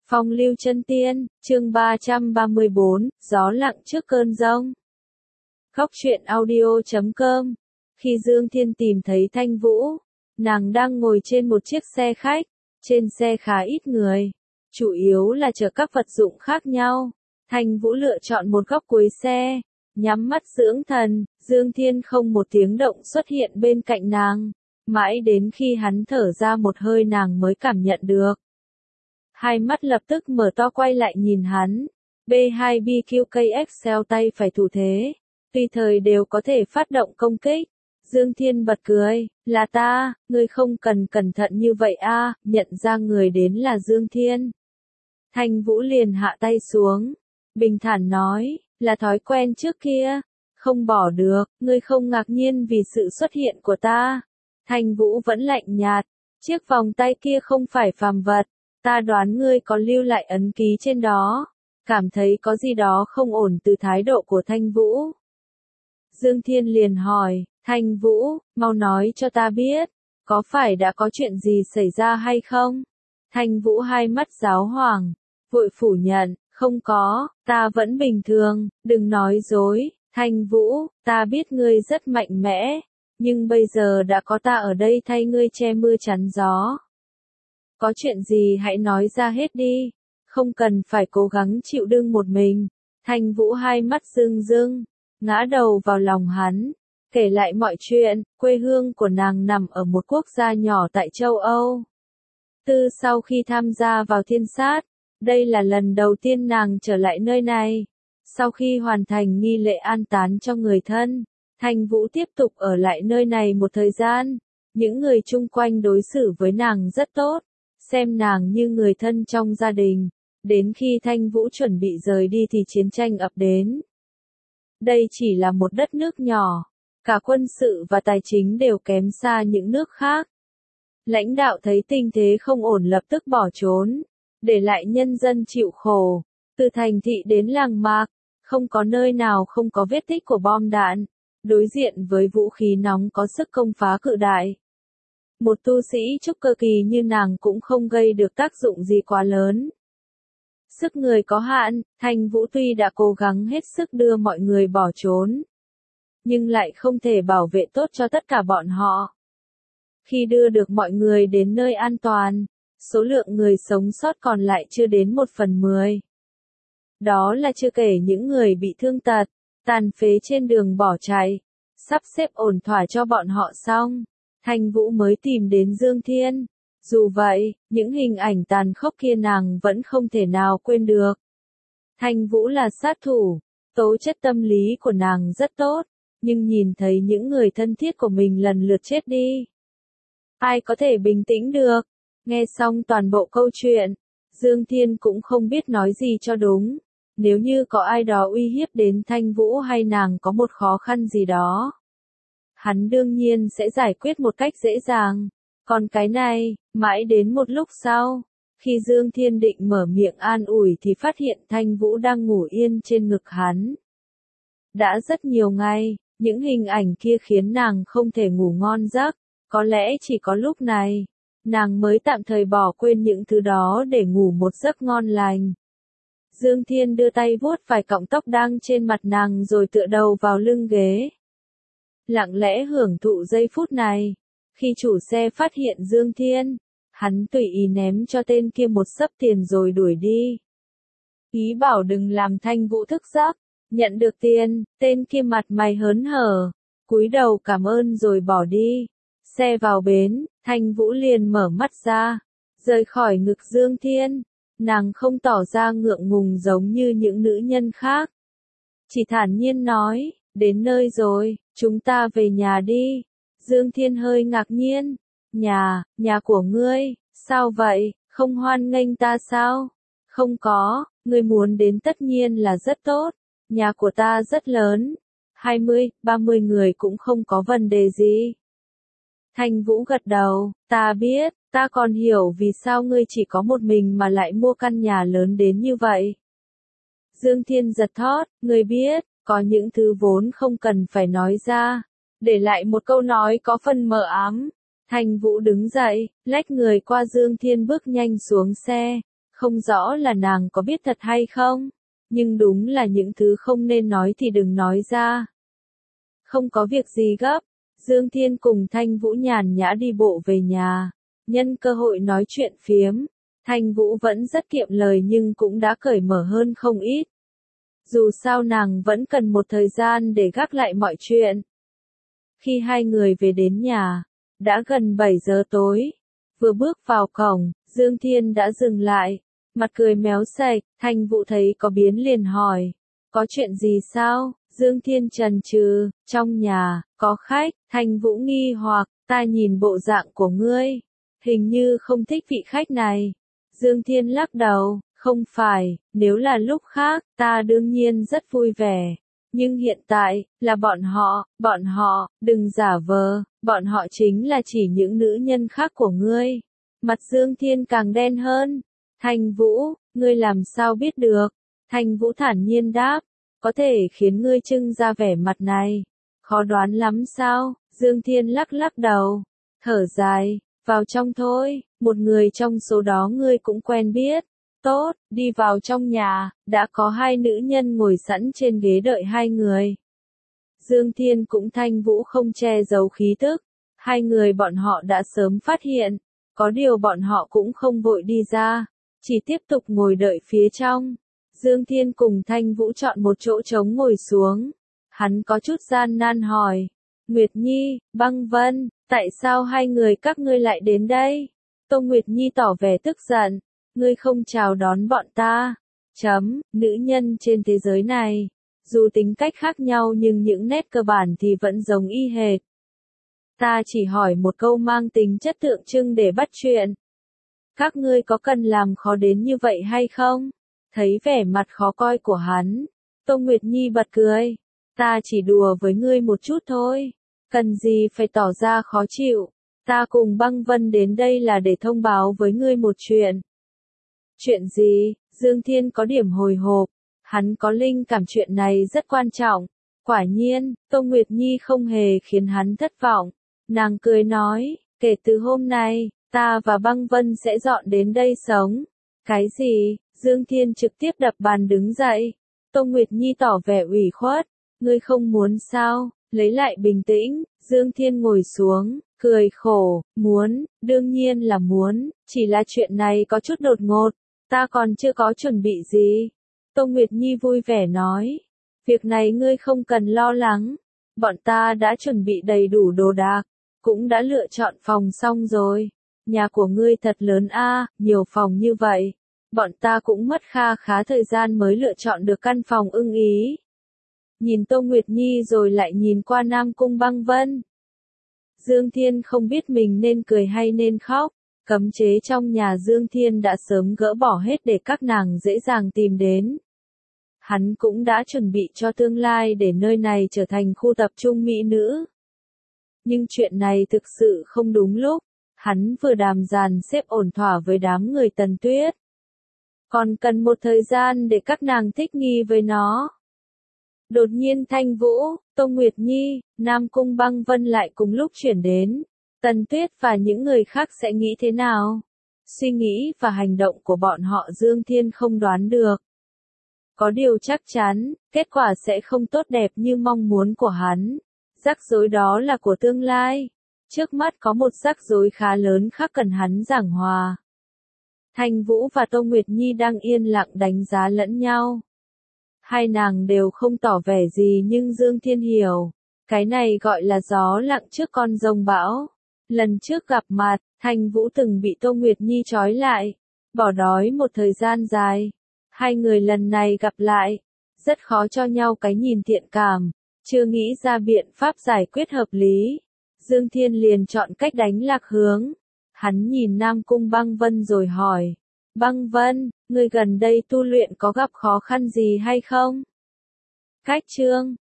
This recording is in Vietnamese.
Phong lưu chân tiên, chương 334, gió lặng trước cơn giông. Khóc chuyện audio.com. Khi Dương Thiên tìm thấy Thanh Vũ, nàng đang ngồi trên một chiếc xe khách, trên xe khá ít người, chủ yếu là chở các vật dụng khác nhau. Thanh Vũ lựa chọn một góc cuối xe, nhắm mắt dưỡng thần, Dương Thiên không một tiếng động xuất hiện bên cạnh nàng, mãi đến khi hắn thở ra một hơi nàng mới cảm nhận được. Hai mắt lập tức mở to quay lại nhìn hắn. B2 BQKXL tay phải thủ thế, tùy thời đều có thể phát động công kích. Dương Thiên bật cười, là ta, ngươi không cần cẩn thận như vậy a. Nhận ra người đến là Dương Thiên. Thanh Vũ liền hạ tay xuống, bình thản nói, là thói quen trước kia, không bỏ được, ngươi không ngạc nhiên vì sự xuất hiện của ta. Thanh Vũ vẫn lạnh nhạt, chiếc vòng tay kia không phải phàm vật. Ta đoán ngươi có lưu lại ấn ký trên đó, cảm thấy có gì đó không ổn từ thái độ của Thanh Vũ. Dương Thiên liền hỏi, Thanh Vũ, mau nói cho ta biết, có phải đã có chuyện gì xảy ra hay không? Thanh Vũ hai mắt giáo hoàng, vội phủ nhận, không có, ta vẫn bình thường, đừng nói dối. Thanh Vũ, ta biết ngươi rất mạnh mẽ, nhưng bây giờ đã có ta ở đây thay ngươi che mưa chắn gió. Có chuyện gì hãy nói ra hết đi, không cần phải cố gắng chịu đựng một mình. Thanh Vũ hai mắt rưng rưng, ngã đầu vào lòng hắn, kể lại mọi chuyện. Quê hương của nàng nằm ở một quốc gia nhỏ tại châu Âu. Sau khi tham gia vào thiên sát, đây là lần đầu tiên nàng trở lại nơi này. Sau khi hoàn thành nghi lễ an táng cho người thân, Thanh Vũ tiếp tục ở lại nơi này một thời gian. Những người chung quanh đối xử với nàng rất tốt, xem nàng như người thân trong gia đình. Đến khi Thanh Vũ chuẩn bị rời đi thì chiến tranh ập đến. Đây chỉ là một đất nước nhỏ, cả quân sự và tài chính đều kém xa những nước khác. Lãnh đạo thấy tình thế không ổn lập tức bỏ trốn, để lại nhân dân chịu khổ. Từ thành thị đến làng mạc, không có nơi nào không có vết tích của bom đạn, đối diện với vũ khí nóng có sức công phá cự đại. Một tu sĩ trúc cơ kỳ như nàng cũng không gây được tác dụng gì quá lớn. Sức người có hạn, Thanh Vũ tuy đã cố gắng hết sức đưa mọi người bỏ trốn, nhưng lại không thể bảo vệ tốt cho tất cả bọn họ. Khi đưa được mọi người đến nơi an toàn, số lượng người sống sót còn lại chưa đến 1/10. Đó là chưa kể những người bị thương tật, tàn phế trên đường bỏ chạy. Sắp xếp ổn thỏa cho bọn họ xong, Thanh Vũ mới tìm đến Dương Thiên. Dù vậy, những hình ảnh tàn khốc kia nàng vẫn không thể nào quên được. Thanh Vũ là sát thủ, tố chất tâm lý của nàng rất tốt, nhưng nhìn thấy những người thân thiết của mình lần lượt chết đi, ai có thể bình tĩnh được? Nghe xong toàn bộ câu chuyện, Dương Thiên cũng không biết nói gì cho đúng. Nếu như có ai đó uy hiếp đến Thanh Vũ hay nàng có một khó khăn gì đó, hắn đương nhiên sẽ giải quyết một cách dễ dàng. Còn cái này, mãi đến một lúc sau, khi Dương Thiên định mở miệng an ủi thì phát hiện Thanh Vũ đang ngủ yên trên ngực hắn. Đã rất nhiều ngày, những hình ảnh kia khiến nàng không thể ngủ ngon giấc, có lẽ chỉ có lúc này, nàng mới tạm thời bỏ quên những thứ đó để ngủ một giấc ngon lành. Dương Thiên đưa tay vuốt vài cọng tóc đang trên mặt nàng rồi tựa đầu vào lưng ghế. Lặng lẽ hưởng thụ giây phút này. Khi chủ xe phát hiện Dương Thiên, hắn tùy ý ném cho tên kia một xấp tiền rồi đuổi đi. Ý bảo đừng làm Thanh Vũ thức giấc. Nhận được tiền, tên kia mặt mày hớn hở, cúi đầu cảm ơn rồi bỏ đi. Xe vào bến, Thanh Vũ liền mở mắt ra, rời khỏi ngực Dương Thiên. Nàng không tỏ ra ngượng ngùng giống như những nữ nhân khác, chỉ thản nhiên nói, đến nơi rồi, chúng ta về nhà đi. Dương Thiên hơi ngạc nhiên, nhà của ngươi, sao vậy, không hoan nghênh ta sao? Không có, ngươi muốn đến tất nhiên là rất tốt, nhà của ta rất lớn, 20-30 người cũng không có vấn đề gì. Thanh Vũ gật đầu, ta biết, ta còn hiểu vì sao ngươi chỉ có một mình mà lại mua căn nhà lớn đến như vậy. Dương Thiên giật thót, ngươi biết, có những thứ vốn không cần phải nói ra. Để lại một câu nói có phần mờ ám. Thanh Vũ đứng dậy, lách người qua Dương Thiên bước nhanh xuống xe, Không rõ là nàng có biết thật hay không, nhưng đúng là những thứ không nên nói thì đừng nói ra. Không có việc gì gấp, Dương Thiên cùng Thanh Vũ nhàn nhã đi bộ về nhà, nhân cơ hội nói chuyện phiếm. Thanh Vũ vẫn rất kiệm lời nhưng cũng đã cởi mở hơn không ít. Dù sao nàng vẫn cần một thời gian để gác lại mọi chuyện. Khi hai người về đến nhà, đã gần 7 giờ tối. Vừa bước vào cổng, Dương Thiên đã dừng lại, mặt cười méo sạch. Thanh Vũ thấy có biến liền hỏi, có chuyện gì sao? Dương Thiên chần chừ, trong nhà, có khách. Thanh Vũ nghi hoặc, ta nhìn bộ dạng của ngươi, hình như không thích vị khách này. Dương Thiên lắc đầu, không phải, nếu là lúc khác, ta đương nhiên rất vui vẻ. Nhưng hiện tại, là bọn họ, đừng giả vờ, bọn họ chính là chỉ những nữ nhân khác của ngươi. Mặt Dương Thiên càng đen hơn. Thanh Vũ, ngươi làm sao biết được? Thanh Vũ thản nhiên đáp, có thể khiến ngươi trưng ra vẻ mặt này. Khó đoán lắm sao? Dương Thiên lắc lắc đầu, thở dài, vào trong thôi, một người trong số đó ngươi cũng quen biết. Tốt, đi vào trong nhà, đã có hai nữ nhân ngồi sẵn trên ghế đợi hai người. Dương Thiên cũng Thanh Vũ không che giấu khí tức, hai người bọn họ đã sớm phát hiện, có điều bọn họ cũng không vội đi ra, chỉ tiếp tục ngồi đợi phía trong. Dương Thiên cùng Thanh Vũ chọn một chỗ trống ngồi xuống, hắn có chút gian nan hỏi, Nguyệt Nhi, Băng Vân, tại sao hai người các ngươi lại đến đây? Tô Nguyệt Nhi tỏ vẻ tức giận. Ngươi không chào đón bọn ta. Nữ nhân trên thế giới này, dù tính cách khác nhau nhưng những nét cơ bản thì vẫn giống y hệt. Ta chỉ hỏi một câu mang tính chất tượng trưng để bắt chuyện. Các ngươi có cần làm khó đến như vậy hay không? Thấy vẻ mặt khó coi của hắn, Tô Nguyệt Nhi bật cười. Ta chỉ đùa với ngươi một chút thôi. Cần gì phải tỏ ra khó chịu. Ta cùng Băng Vân đến đây là để thông báo với ngươi một chuyện. Chuyện gì? Dương Thiên có điểm hồi hộp. Hắn có linh cảm chuyện này rất quan trọng. Quả nhiên, Tô Nguyệt Nhi không hề khiến hắn thất vọng. Nàng cười nói, kể từ hôm nay, ta và Băng Vân sẽ dọn đến đây sống. Cái gì? Dương Thiên trực tiếp đập bàn đứng dậy. Tô Nguyệt Nhi tỏ vẻ ủy khuất. Ngươi không muốn sao? Lấy lại bình tĩnh, Dương Thiên ngồi xuống, cười khổ, muốn, đương nhiên là muốn, chỉ là chuyện này có chút đột ngột. Ta còn chưa có chuẩn bị gì. Tô Nguyệt Nhi vui vẻ nói. Việc này ngươi không cần lo lắng. Bọn ta đã chuẩn bị đầy đủ đồ đạc. Cũng đã lựa chọn phòng xong rồi. Nhà của ngươi thật lớn a, nhiều phòng như vậy. Bọn ta cũng mất kha khá thời gian mới lựa chọn được căn phòng ưng ý. Nhìn Tô Nguyệt Nhi rồi lại nhìn qua Nam Cung Băng Vân. Dương Thiên không biết mình nên cười hay nên khóc. Cấm chế trong nhà Dương Thiên đã sớm gỡ bỏ hết để các nàng dễ dàng tìm đến. Hắn cũng đã chuẩn bị cho tương lai để nơi này trở thành khu tập trung mỹ nữ. Nhưng chuyện này thực sự không đúng lúc. Hắn vừa đàm dàn xếp ổn thỏa với đám người Tần Tuyết. Còn cần một thời gian để các nàng thích nghi với nó. Đột nhiên Thanh Vũ, Tô Nguyệt Nhi, Nam Cung Băng Vân lại cùng lúc chuyển đến. Tần Tuyết và những người khác sẽ nghĩ thế nào? Suy nghĩ và hành động của bọn họ Dương Thiên không đoán được. Có điều chắc chắn, kết quả sẽ không tốt đẹp như mong muốn của hắn. Rắc rối đó là của tương lai. Trước mắt có một rắc rối khá lớn khác cần hắn giảng hòa. Thanh Vũ và Tô Nguyệt Nhi đang yên lặng đánh giá lẫn nhau. Hai nàng đều không tỏ vẻ gì nhưng Dương Thiên hiểu. Cái này gọi là gió lặng trước con rồng bão. Lần trước gặp mặt, Thanh Vũ từng bị Tô Nguyệt Nhi trói lại, bỏ đói một thời gian dài. Hai người lần này gặp lại, rất khó cho nhau cái nhìn thiện cảm, chưa nghĩ ra biện pháp giải quyết hợp lý. Dương Thiên liền chọn cách đánh lạc hướng. Hắn nhìn Nam Cung Băng Vân rồi hỏi, Băng Vân, ngươi gần đây tu luyện có gặp khó khăn gì hay không? Cách chương